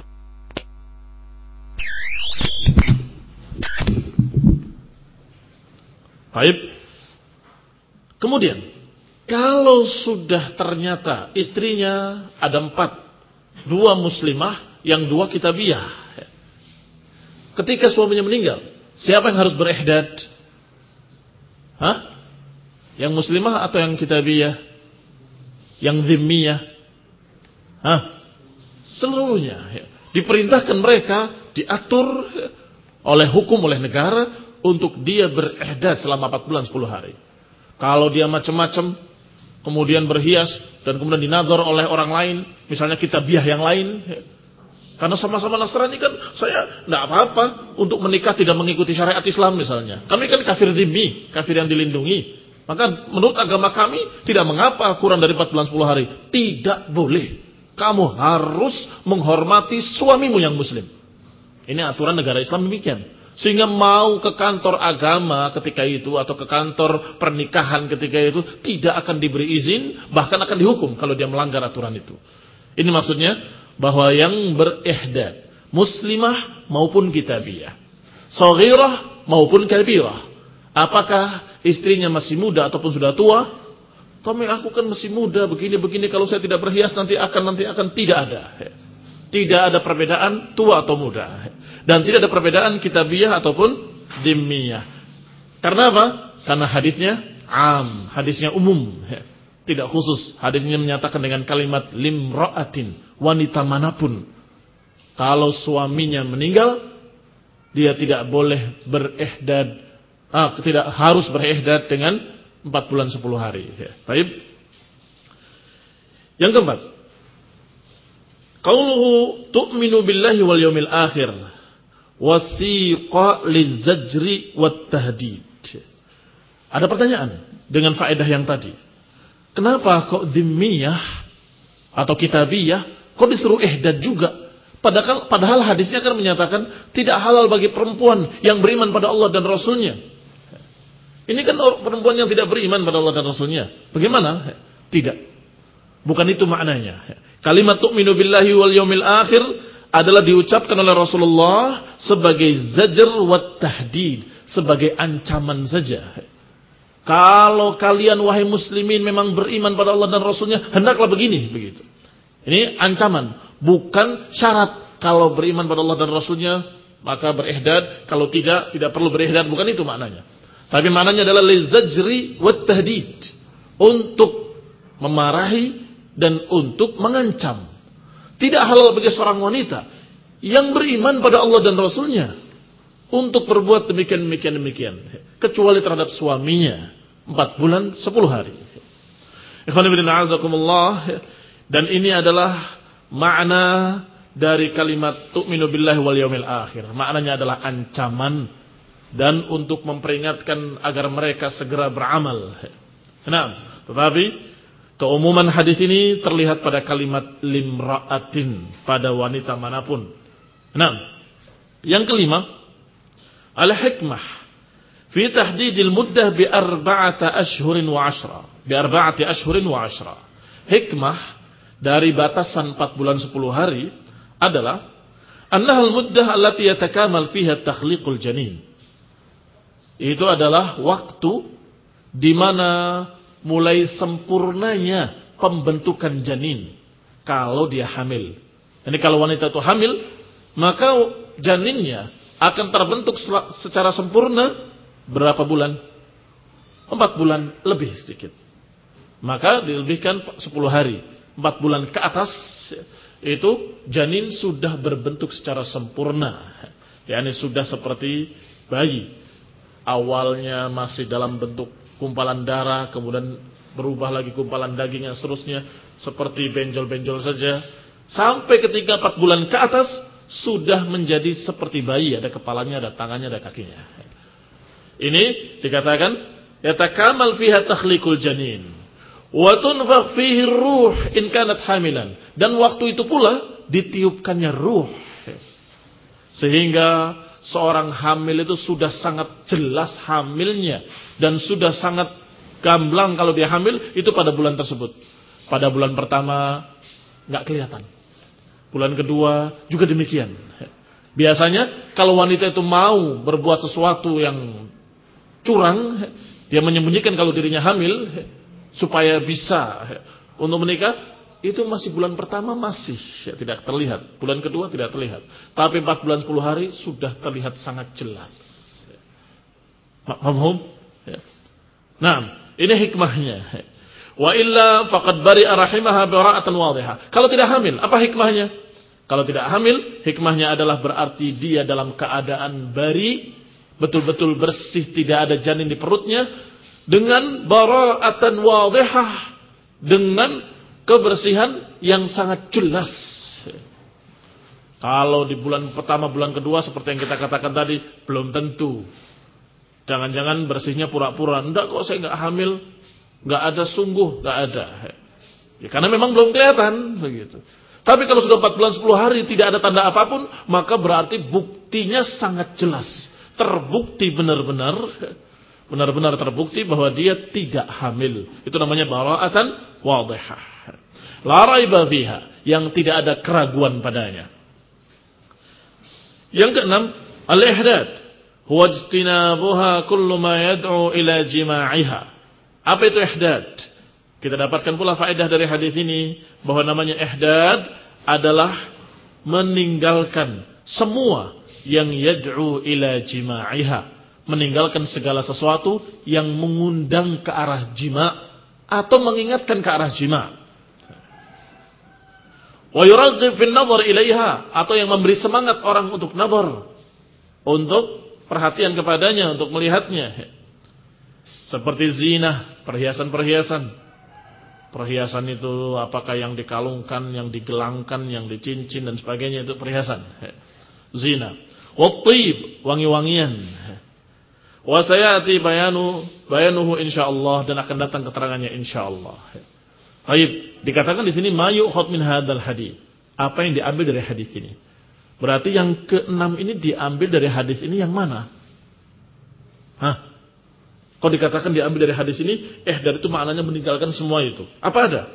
baik. Kemudian kalau sudah ternyata istrinya ada empat, dua muslimah, yang dua kitabiyah, ketika suaminya meninggal, siapa yang harus berihdad? Hah? Yang muslimah atau yang kitabiyah? Yang zimmiyah? Hah? Seluruhnya ya. Diperintahkan mereka, diatur oleh hukum, oleh negara untuk dia berihdad selama empat bulan sepuluh hari. Kalau dia macam-macam, kemudian berhias dan kemudian dinadzar oleh orang lain, misalnya kitabiyah yang lain, ya. Karena sama-sama Nasrani kan, saya tidak apa-apa untuk menikah tidak mengikuti syariat Islam misalnya. Kami kan kafir dhimmi, kafir yang dilindungi. Maka menurut agama kami tidak mengapa kurang dari empat bulan sepuluh hari. Tidak boleh. Kamu harus menghormati suamimu yang muslim. Ini aturan negara Islam demikian. Sehingga mau ke kantor agama ketika itu atau ke kantor pernikahan ketika itu tidak akan diberi izin, bahkan akan dihukum kalau dia melanggar aturan itu. Ini maksudnya bahwa yang berihdad muslimah maupun kitabiyah, saghirah maupun kabirah. Apakah istrinya masih muda ataupun sudah tua? Kami aku kan masih muda begini-begini, kalau saya tidak berhias nanti akan nanti akan tidak ada. Tidak ada perbedaan tua atau muda. Dan tidak ada perbedaan kitabiyah ataupun dhimmiyah. Karena apa? Karena hadisnya am, hadisnya umum, tidak khusus. Hadisnya menyatakan dengan kalimat limra'atin, wanita manapun. Kalau suaminya meninggal, dia tidak boleh berihdad. Ah, tidak harus berihdad dengan empat bulan sepuluh hari. Ya. Baik. Yang keempat, qauluhu tu'minu billahi wal yawmil akhir wasiqa lizajri wat tahdid. Ada pertanyaan dengan faedah yang tadi. Kenapa kok dhimmiyah atau kitabiyah kok disuruh ihdad juga? Padahal, padahal hadisnya kan menyatakan tidak halal bagi perempuan yang beriman pada Allah dan Rasulnya. Ini kan perempuan yang tidak beriman pada Allah dan Rasulnya. Bagaimana? Tidak. Bukan itu maknanya. Kalimat tu'minu billahi wal yaumil akhir adalah diucapkan oleh Rasulullah sebagai zajr wa tahdid, sebagai ancaman saja. Kalau kalian wahai muslimin memang beriman pada Allah dan Rasulnya, hendaklah begini, begitu. Ini ancaman, bukan syarat. Kalau beriman pada Allah dan Rasulnya, maka berihdad. Kalau tidak, tidak perlu berihdad. Bukan itu maknanya. Tapi maknanya adalah lizajri wat tahdid, untuk memarahi dan untuk mengancam. Tidak halal bagi seorang wanita yang beriman pada Allah dan Rasulnya untuk berbuat demikian demikian demikian, kecuali terhadap suaminya empat bulan sepuluh hari. Ikhwan fillah azakumullah. Dan ini adalah makna dari kalimat tu'minu billahi wal yaumil akhir. Maknanya adalah ancaman dan untuk memperingatkan agar mereka segera beramal. Nah, tetapi keumuman hadis ini terlihat pada kalimat limra'atin, pada wanita manapun. Nah, yang kelima, al-hikmah fi tahdidil muddah bi arba'ati ashhurin wa ashra. Bi arba'ati ashhurin wa ashra. Hikmah dari batasan empat bulan sepuluh hari adalah annahal muddah allati yatakamal fiha takhliqul janin. Itu adalah waktu di mana mulai sempurnanya pembentukan janin kalau dia hamil. Jadi kalau wanita itu hamil, maka janinnya akan terbentuk secara sempurna berapa bulan? Empat bulan lebih sedikit. Maka dilebihkan sepuluh hari. Empat bulan ke atas itu janin sudah berbentuk secara sempurna. yakni sudah seperti bayi. Awalnya masih dalam bentuk kumpalan darah, kemudian berubah lagi kumpalan daging yang seterusnya seperti benjol-benjol saja, sampai ketika empat bulan ke atas sudah menjadi seperti bayi, ada kepalanya, ada tangannya, ada kakinya. Ini dikatakan yatakamal fiha takhliqul janin wa tunfakh fihi ruh in kanat hamilan, dan waktu itu pula ditiupkannya ruh, sehingga seorang hamil itu sudah sangat jelas hamilnya dan sudah sangat gamblang kalau dia hamil itu pada bulan tersebut. Pada bulan pertama nggak kelihatan, bulan kedua juga demikian. Biasanya kalau wanita itu mau berbuat sesuatu yang curang, dia menyembunyikan kalau dirinya hamil supaya bisa untuk menikah. Itu masih bulan pertama masih ya, tidak terlihat. Bulan kedua tidak terlihat. Tapi empat bulan sepuluh hari sudah terlihat sangat jelas. Paham? Ya. Nah, ini hikmahnya. Wa illa faqad bari'a rahimaha bara'atan wadihah. Kalau tidak hamil, apa hikmahnya? Kalau tidak hamil, hikmahnya adalah berarti dia dalam keadaan bari, betul-betul bersih, tidak ada janin di perutnya, dengan bara'atan wadihah, dengan kebersihan yang sangat jelas. Kalau di bulan pertama, bulan kedua seperti yang kita katakan tadi, belum tentu. Jangan-jangan bersihnya pura-pura. Enggak kok, saya enggak hamil, enggak ada, sungguh enggak ada. Ya, karena memang belum kelihatan begitu. Tapi kalau sudah empat bulan sepuluh hari tidak ada tanda apapun, maka berarti buktinya sangat jelas. Terbukti benar-benar, benar-benar terbukti bahwa dia tidak hamil. Itu namanya bara'atan wadihah. La raiba fiha, yang tidak ada keraguan padanya. Yang keenam, al-ihdad huwa ijtinabuha kullu ma yad'u ila jima'iha. Apa itu ihdad? Kita dapatkan pula faedah dari hadis ini bahwa namanya ihdad adalah meninggalkan semua yang yad'u ila jima'iha, meninggalkan segala sesuatu yang mengundang ke arah jima' atau mengingatkan ke arah jima'. Wa yuraghib fi an-nazar ilaiha, atau yang memberi semangat orang untuk nazar, untuk perhatian kepadanya, untuk melihatnya. Seperti zina, perhiasan-perhiasan. Perhiasan itu apakah yang dikalungkan, yang digelangkan, yang dicincin dan sebagainya, itu perhiasan. Zina. Wa thib, wangi-wangian. Wa sayati bayanu bayanuhu insyaallah, dan akan datang keterangannya insyaallah. Baik, dikatakan di sini mayu khot min hadal hadis. Apa yang diambil dari hadis ini? Berarti yang keenam ini diambil dari hadis ini yang mana? Hah? Kalau dikatakan diambil dari hadis ini, ihdad itu maknanya meninggalkan semua itu. Apa ada?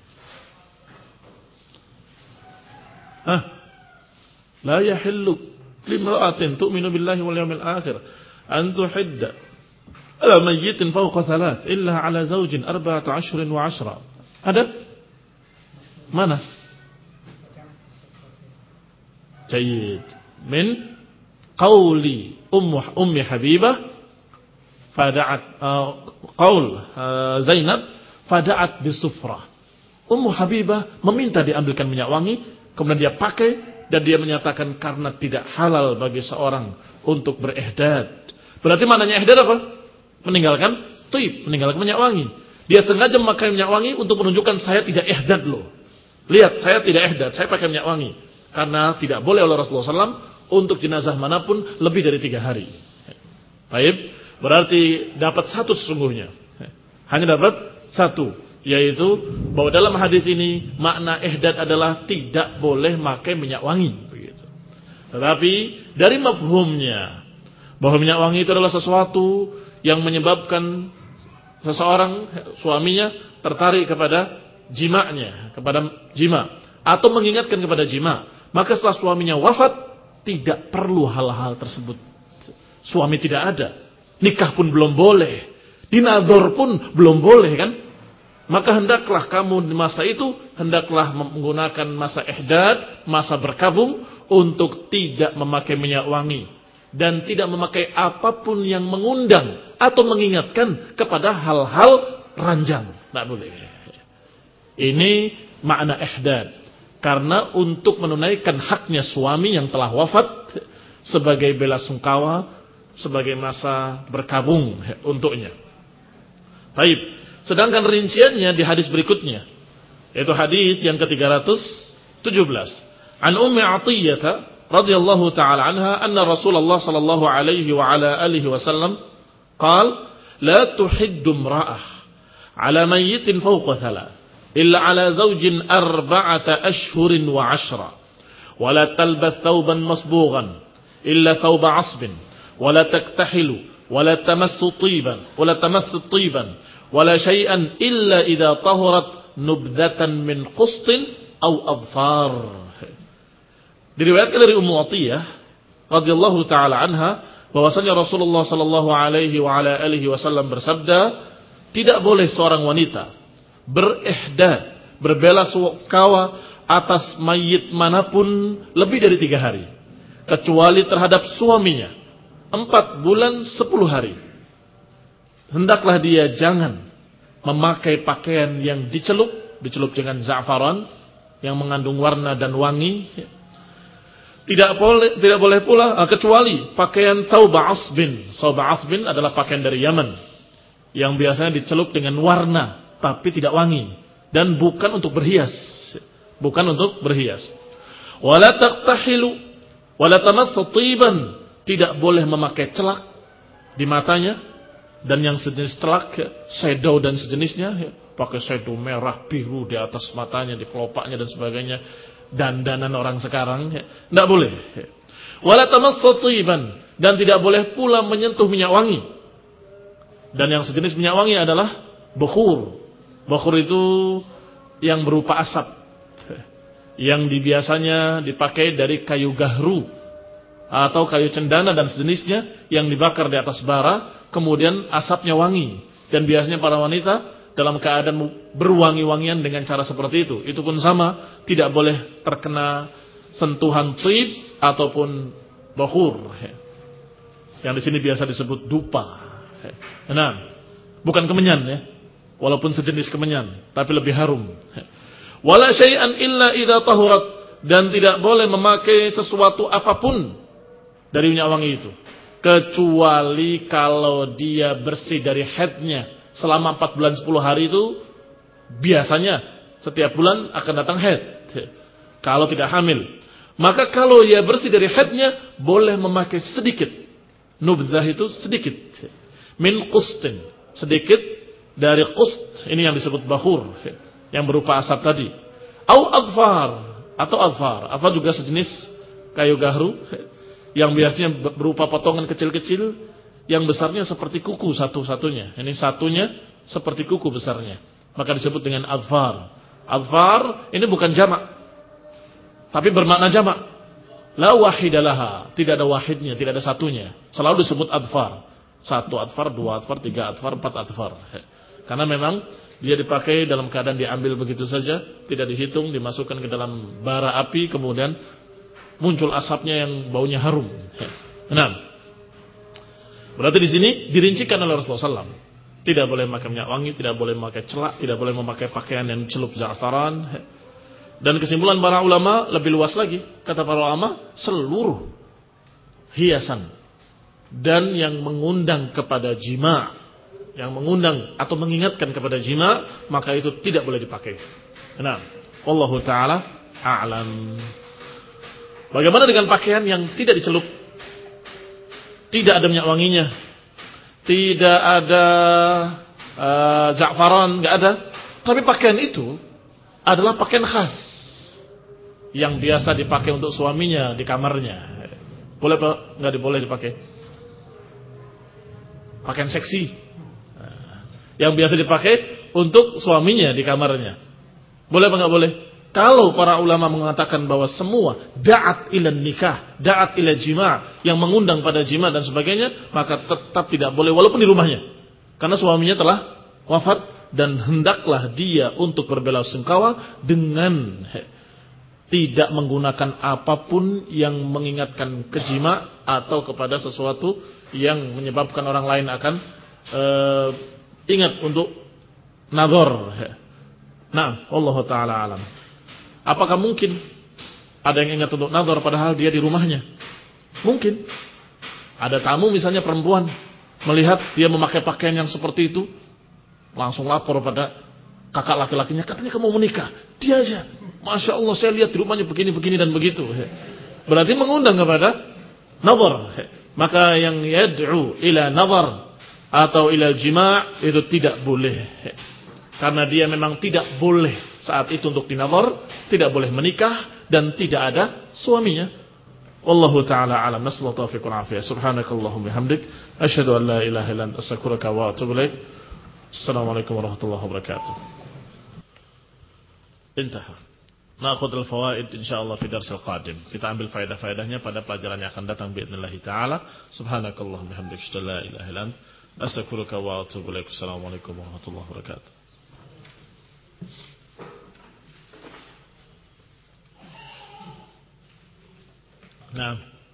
Hah? La yahillu limra'atin tu'minu billahi wal yawmil akhir an tuhidda ala mayyitin fawqa thalath illa ala zawjin arba'ata ashrin wa ashra. Ada? Mana? Jayyid. Min qawli ummu ummi Habibah fada'at uh, qaul uh, Zainab fada'at bisufrah. Ummu Habibah meminta diambilkan minyak wangi, kemudian dia pakai dan dia menyatakan karena tidak halal bagi seorang untuk berihdad. Berarti maknanya ihdad apa? Meninggalkan thayyib, meninggalkan minyak wangi. Dia sengaja memakai minyak wangi untuk menunjukkan saya tidak ihdad loh. Lihat, saya tidak ihdad, saya pakai minyak wangi. Karena tidak boleh oleh Rasulullah shallallahu alaihi wasallam untuk jenazah manapun lebih dari tiga hari. Baik. Berarti dapat satu sesungguhnya. Hanya dapat satu. Yaitu bahwa dalam hadis ini makna ihdad adalah tidak boleh pakai minyak wangi. Begitu. Tetapi dari mafhumnya bahwa minyak wangi itu adalah sesuatu yang menyebabkan seseorang, suaminya tertarik kepada jima'nya, kepada jima. Atau mengingatkan kepada jima. Maka setelah suaminya wafat, tidak perlu hal-hal tersebut. Suami tidak ada. Nikah pun belum boleh. Dinadhor pun belum boleh kan? Maka hendaklah kamu di masa itu, hendaklah menggunakan masa ihdad, masa berkabung, untuk tidak memakai minyak wangi. Dan tidak memakai apapun yang mengundang atau mengingatkan kepada hal-hal ranjang. Tidak boleh. Ini makna ihdad. Karena untuk menunaikan haknya suami yang telah wafat, sebagai bela sungkawa, sebagai masa berkabung untuknya. Baik. Sedangkan rinciannya di hadis berikutnya, yaitu hadis yang ke tiga ratus tujuh belas. An Ummi Athiyyah radhiyallahu taala anha anna Rasulullah sallallahu alaihi wa ala alihi wasallam qala la tuhiddu imra'ah ala mayyitin fawqa thalath illa ala zawjin arba'ata ashhurin wa ashra wa la talbath thawban masbughan illa thawba 'asbin ولا تكتحل ولا تمس طيبا ولا تمس طيبا ولا شيئا إلا إذا طهرت نبذة من قسط أو أظفار. Diriwayatkan dari Ummu Athiyyah radhiyallahu taala anha bahwasanya Rasulullah sallallahu alaihi wa ala alihi wasallam bersabda, tidak boleh seorang wanita berihdad, berbela sungkawa atas mayit manapun lebih dari tiga hari, kecuali terhadap suaminya. Empat bulan sepuluh hari. Hendaklah dia jangan memakai pakaian yang dicelup, dicelup dengan za'faran yang mengandung warna dan wangi. Tidak boleh, tidak boleh pula kecuali pakaian thawba asbin. Thawba asbin adalah pakaian dari Yaman yang biasanya dicelup dengan warna tapi tidak wangi dan bukan untuk berhias, bukan untuk berhias. Wala taqtahilu wala tamassu tiban. Tidak boleh memakai celak di matanya dan yang sejenis celak, shadow dan sejenisnya, pakai shadow merah, biru di atas matanya, di kelopaknya dan sebagainya, dandanan orang sekarang, tidak boleh. Wala tamassu tiban, dan tidak boleh pula menyentuh minyak wangi. Dan yang sejenis minyak wangi adalah bukhur. Bukhur itu yang berupa asap, yang biasanya dipakai dari kayu gahru atau kayu cendana dan sejenisnya yang dibakar di atas bara, kemudian asapnya wangi. Dan biasanya para wanita dalam keadaan berwangi-wangian dengan cara seperti itu. Itu pun sama, tidak boleh terkena sentuhan tib ataupun bakhur. Yang di sini biasa disebut dupa. Nah, bukan kemenyan ya, walaupun sejenis kemenyan, tapi lebih harum. Wala syai'an illa idza tahurat, dan tidak boleh memakai sesuatu apapun dari minyak wangi itu, kecuali kalau dia bersih dari haidnya selama empat bulan sepuluh hari itu. Biasanya setiap bulan akan datang haid kalau tidak hamil. Maka kalau ia bersih dari haidnya, boleh memakai sedikit. Nubzah itu sedikit. Min qustin, sedikit dari qust, ini yang disebut bakhur, yang berupa asap tadi. Au adfar, atau adfar, apa juga sejenis kayu gahru yang biasanya berupa potongan kecil-kecil yang besarnya seperti kuku satu-satunya. Ini satunya seperti kuku besarnya. Maka disebut dengan adfar. Adfar ini bukan jamak, tapi bermakna jamak. La wahidalaha, tidak ada wahidnya, tidak ada satunya. Selalu disebut adfar. Satu adfar, dua adfar, tiga adfar, empat adfar. Karena memang dia dipakai dalam keadaan diambil begitu saja, tidak dihitung, dimasukkan ke dalam bara api, kemudian muncul asapnya yang baunya harum. Nah, berarti di sini dirincikan oleh Rasulullah shallallahu alaihi wasallam. Tidak boleh memakai minyak wangi, tidak boleh memakai celak, tidak boleh memakai pakaian yang celup za'faran. Dan kesimpulan para ulama lebih luas lagi. Kata para ulama, seluruh hiasan dan yang mengundang kepada jima', yang mengundang atau mengingatkan kepada jima', maka itu tidak boleh dipakai. Nah, wallahu taala a'lam. Bagaimana dengan pakaian yang tidak dicelup? Tidak ada minyak wanginya, tidak ada uh, za'faran, enggak ada. Tapi pakaian itu adalah pakaian khas yang biasa dipakai untuk suaminya di kamarnya. Boleh apa enggak boleh dipakai? Pakaian seksi yang biasa dipakai untuk suaminya di kamarnya. Boleh apa enggak boleh? Kalau para ulama mengatakan bahwa semua da'at ila nikah, da'at ila jima', yang mengundang pada jima' dan sebagainya, maka tetap tidak boleh walaupun di rumahnya. Karena suaminya telah wafat dan hendaklah dia untuk berbelasungkawa dengan tidak menggunakan apapun yang mengingatkan ke jima' atau kepada sesuatu yang menyebabkan orang lain akan uh, ingat untuk nazar. Nah, Allah taala alam. Apakah mungkin ada yang ingat untuk nazar padahal dia di rumahnya? Mungkin. Ada tamu misalnya perempuan melihat dia memakai pakaian yang seperti itu, langsung lapor pada kakak laki-lakinya, katanya kamu menikah. Dia aja, Masya Allah saya lihat di rumahnya begini-begini dan begitu. Berarti mengundang kepada nazar. Maka yang yad'u ila nazar atau ila jima' itu tidak boleh. Karena dia memang tidak boleh saat itu untuk dinazar, tidak boleh menikah dan tidak ada suaminya. Wallahu taala alam. Nasallahu taufiq wal afiyah. Subhanakallahumma bihamdik asyhadu an la ilaha illa anta astaghfiruka wa atubu ilaik. Assalamualaikum warahmatullahi wabarakatuh. Intaha. Na'khudh al-fawaid insyaallah fi dars al-qadim. Kita ambil faedah-faedahnya pada pelajaran yang akan datang باذن taala. Subhanakallahumma bihamdik asyhadu an la ilaha illa anta astaghfiruka wa atubu ilaik. Assalamualaikum warahmatullahi wabarakatuh. Nah,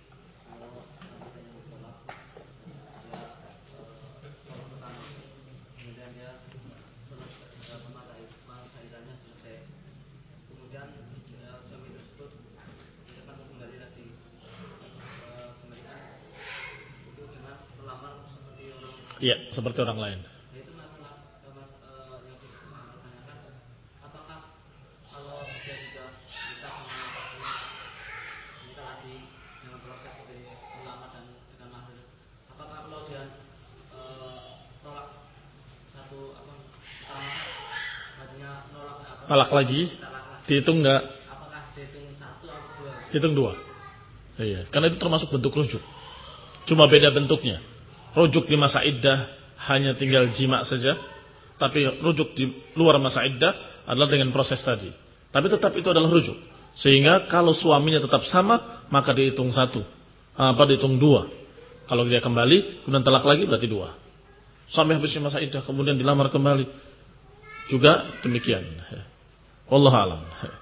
ya, seperti orang lain. Itu masalah mas, uh, yang kita tanyakan, apakah kalau dia sudah nikah sama pasangan, nikah lagi dengan proses seperti melamar dan dengan mahar, apakah kalau dia uh, tolak satu apa pertama, maksudnya nolak apa? Talak lagi, dihitung enggak? Apakah dihitung satu atau dua? Hitung dua. Iya, karena itu termasuk bentuk rujuk. Cuma beda bentuknya. Rujuk di masa iddah hanya tinggal jima' saja, tapi rujuk di luar masa iddah adalah dengan proses tadi. Tapi tetap itu adalah rujuk. Sehingga kalau suaminya tetap sama, maka dihitung satu. Apa dihitung dua. Kalau dia kembali, kemudian talak lagi berarti dua. Suami habis masa iddah kemudian dilamar kembali, juga demikian. Wallahu a'lam.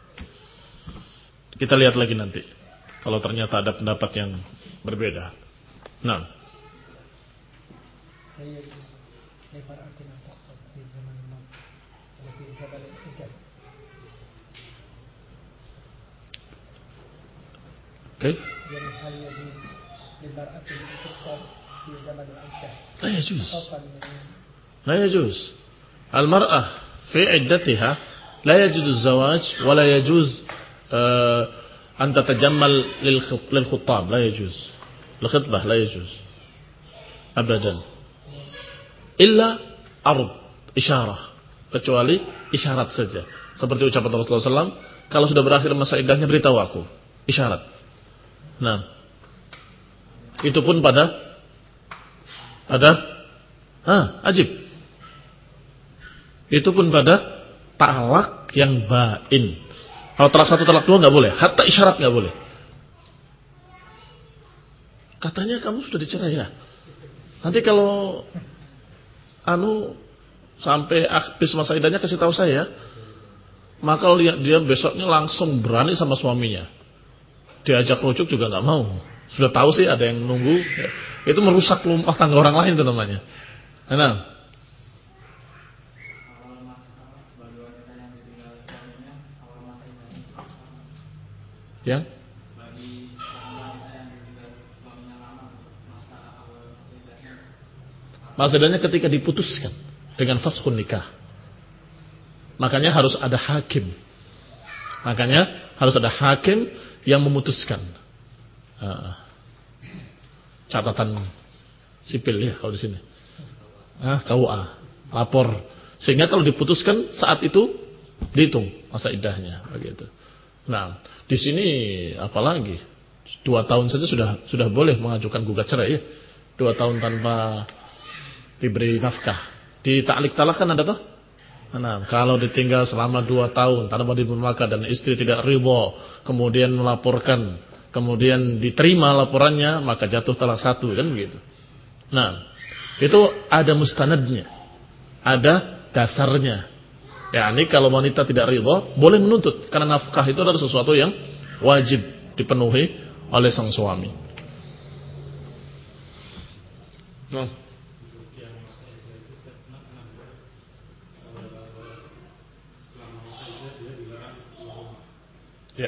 Kita lihat lagi nanti. Kalau ternyata ada pendapat yang berbeda. Nah. هي يجوز للمرأة أن تخطب في زمن الموت وفي جبل الحجاب. كيف؟ يعني هل يجوز للمرأة أن تخطب في زمن الحجاب؟ لا يجوز. لا يجوز. المرأة في عدتها لا يجوز الزواج ولا يجوز أن تتجمل للخطاب. لا يجوز. الخطبة لا يجوز أبدا. Illa ard, isyarah, kecuali isyarat saja. Seperti ucapan Rasulullah shallallahu alaihi wasallam, kalau sudah berakhir masa iddahnya beritahu aku, isyarat. Nah, itu pun pada Ada? Ah, ajib. Itu pun pada talak yang bain. Kalau talak satu, talak dua nggak boleh. Hatta isyarat nggak boleh. Katanya kamu sudah dicerai ya. Nanti kalau anu sampai habis masa iddahnya kasih tahu saya. Maka lihat dia besoknya langsung berani sama suaminya. Diajak rujuk juga nggak mau. Sudah tahu sih ada yang nunggu. Ya. Itu merusak rumah tangga orang lain itu namanya. Nah. Ya. Masa iddahnya ketika diputuskan dengan fashun nikah. Makanya harus ada hakim. Makanya harus ada hakim yang memutuskan. Uh, catatan sipil ya kalau di sini. Ah, K U A, lapor. Sehingga kalau diputuskan saat itu dihitung masa iddahnya begitu. Nah, di sini apalagi dua tahun saja sudah sudah boleh mengajukan gugat cerai ya. Dua tahun tanpa diberi nafkah. Di ta'liq talak kan ada toh? Nah, kalau ditinggal selama dua tahun tanpa diberi nafkah dan istri tidak ridha, kemudian melaporkan, kemudian diterima laporannya, maka jatuh talak satu kan begitu. Nah, itu ada mustanadnya, ada dasarnya. Ya, ini kalau wanita tidak ridha boleh menuntut karena nafkah itu adalah sesuatu yang wajib dipenuhi oleh sang suami. Nah. Ya.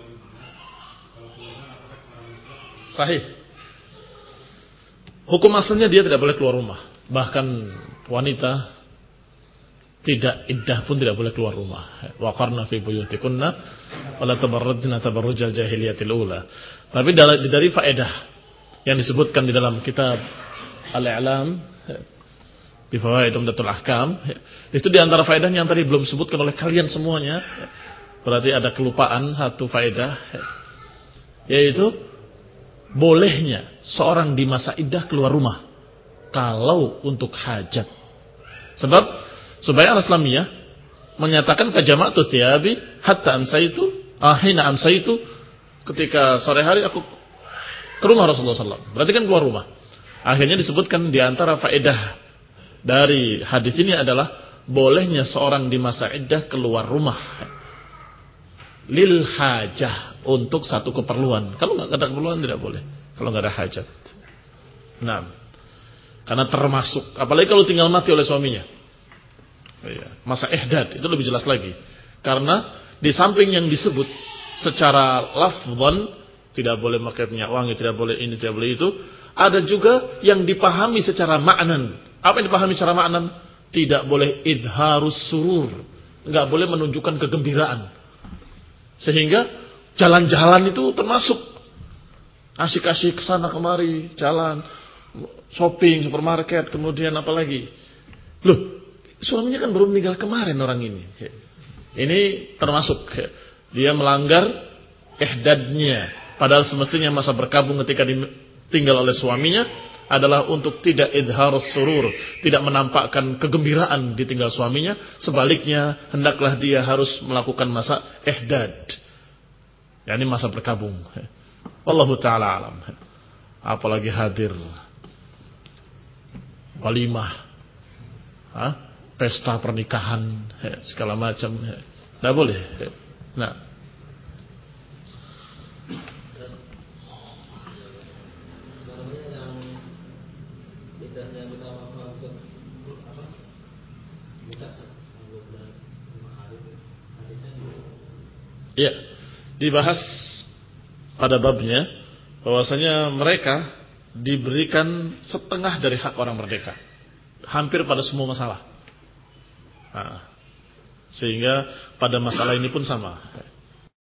Sahih. Hukum asalnya dia tidak boleh keluar rumah. Bahkan wanita tidak iddah pun tidak boleh keluar rumah. Wa qarna fi buyutikunna wa la tabarrajna tabarrujal jahiliyatil ula. Tapi dari, dari faedah yang disebutkan di dalam kitab Al-I'lam bi fawaid Umdatul Ahkam, itu di antara faedahnya yang tadi belum disebutkan oleh kalian semuanya. Berarti ada kelupaan satu faedah, yaitu bolehnya seorang di masa iddah keluar rumah kalau untuk hajat. Sebab supaya al-Islamiyah menyatakan fajama'tu thiyabi hatta amsaitu ahina amsaitu, ketika sore hari aku ke rumah Rasulullah sallallahu alaihi wasallam. Berarti kan keluar rumah. Akhirnya disebutkan di antara faedah dari hadis ini adalah bolehnya seorang di masa iddah keluar rumah lil hajah, untuk satu keperluan. Kalau nggak ada keperluan tidak boleh. Kalau nggak ada hajat. Nah, karena termasuk, apalagi kalau tinggal mati oleh suaminya. Masa ihdad itu lebih jelas lagi. Karena di samping yang disebut secara lafzan tidak boleh pakai minyak wangi, tidak boleh ini, tidak boleh itu, ada juga yang dipahami secara maknan. Apa yang dipahami secara maknan? Tidak boleh idharus surur, nggak boleh menunjukkan kegembiraan. Sehingga jalan-jalan itu termasuk asik-asik kesana kemari, jalan, shopping, supermarket, kemudian apa lagi? Loh, suaminya kan baru meninggal kemarin orang ini. Ini termasuk dia melanggar ihdadnya. Padahal semestinya masa berkabung ketika ditinggal oleh suaminya adalah untuk tidak idharus surur, tidak menampakkan kegembiraan ditinggal suaminya. Sebaliknya, hendaklah dia harus melakukan masa ihdad, yakni masa berkabung. Wallahu ta'ala alam. Apalagi hadir walimah, ha? Pesta pernikahan, segala macam, tidak boleh. Nah, ya, dibahas pada babnya bahwasanya mereka diberikan setengah dari hak orang merdeka, hampir pada semua masalah. Nah, sehingga pada masalah ini pun sama.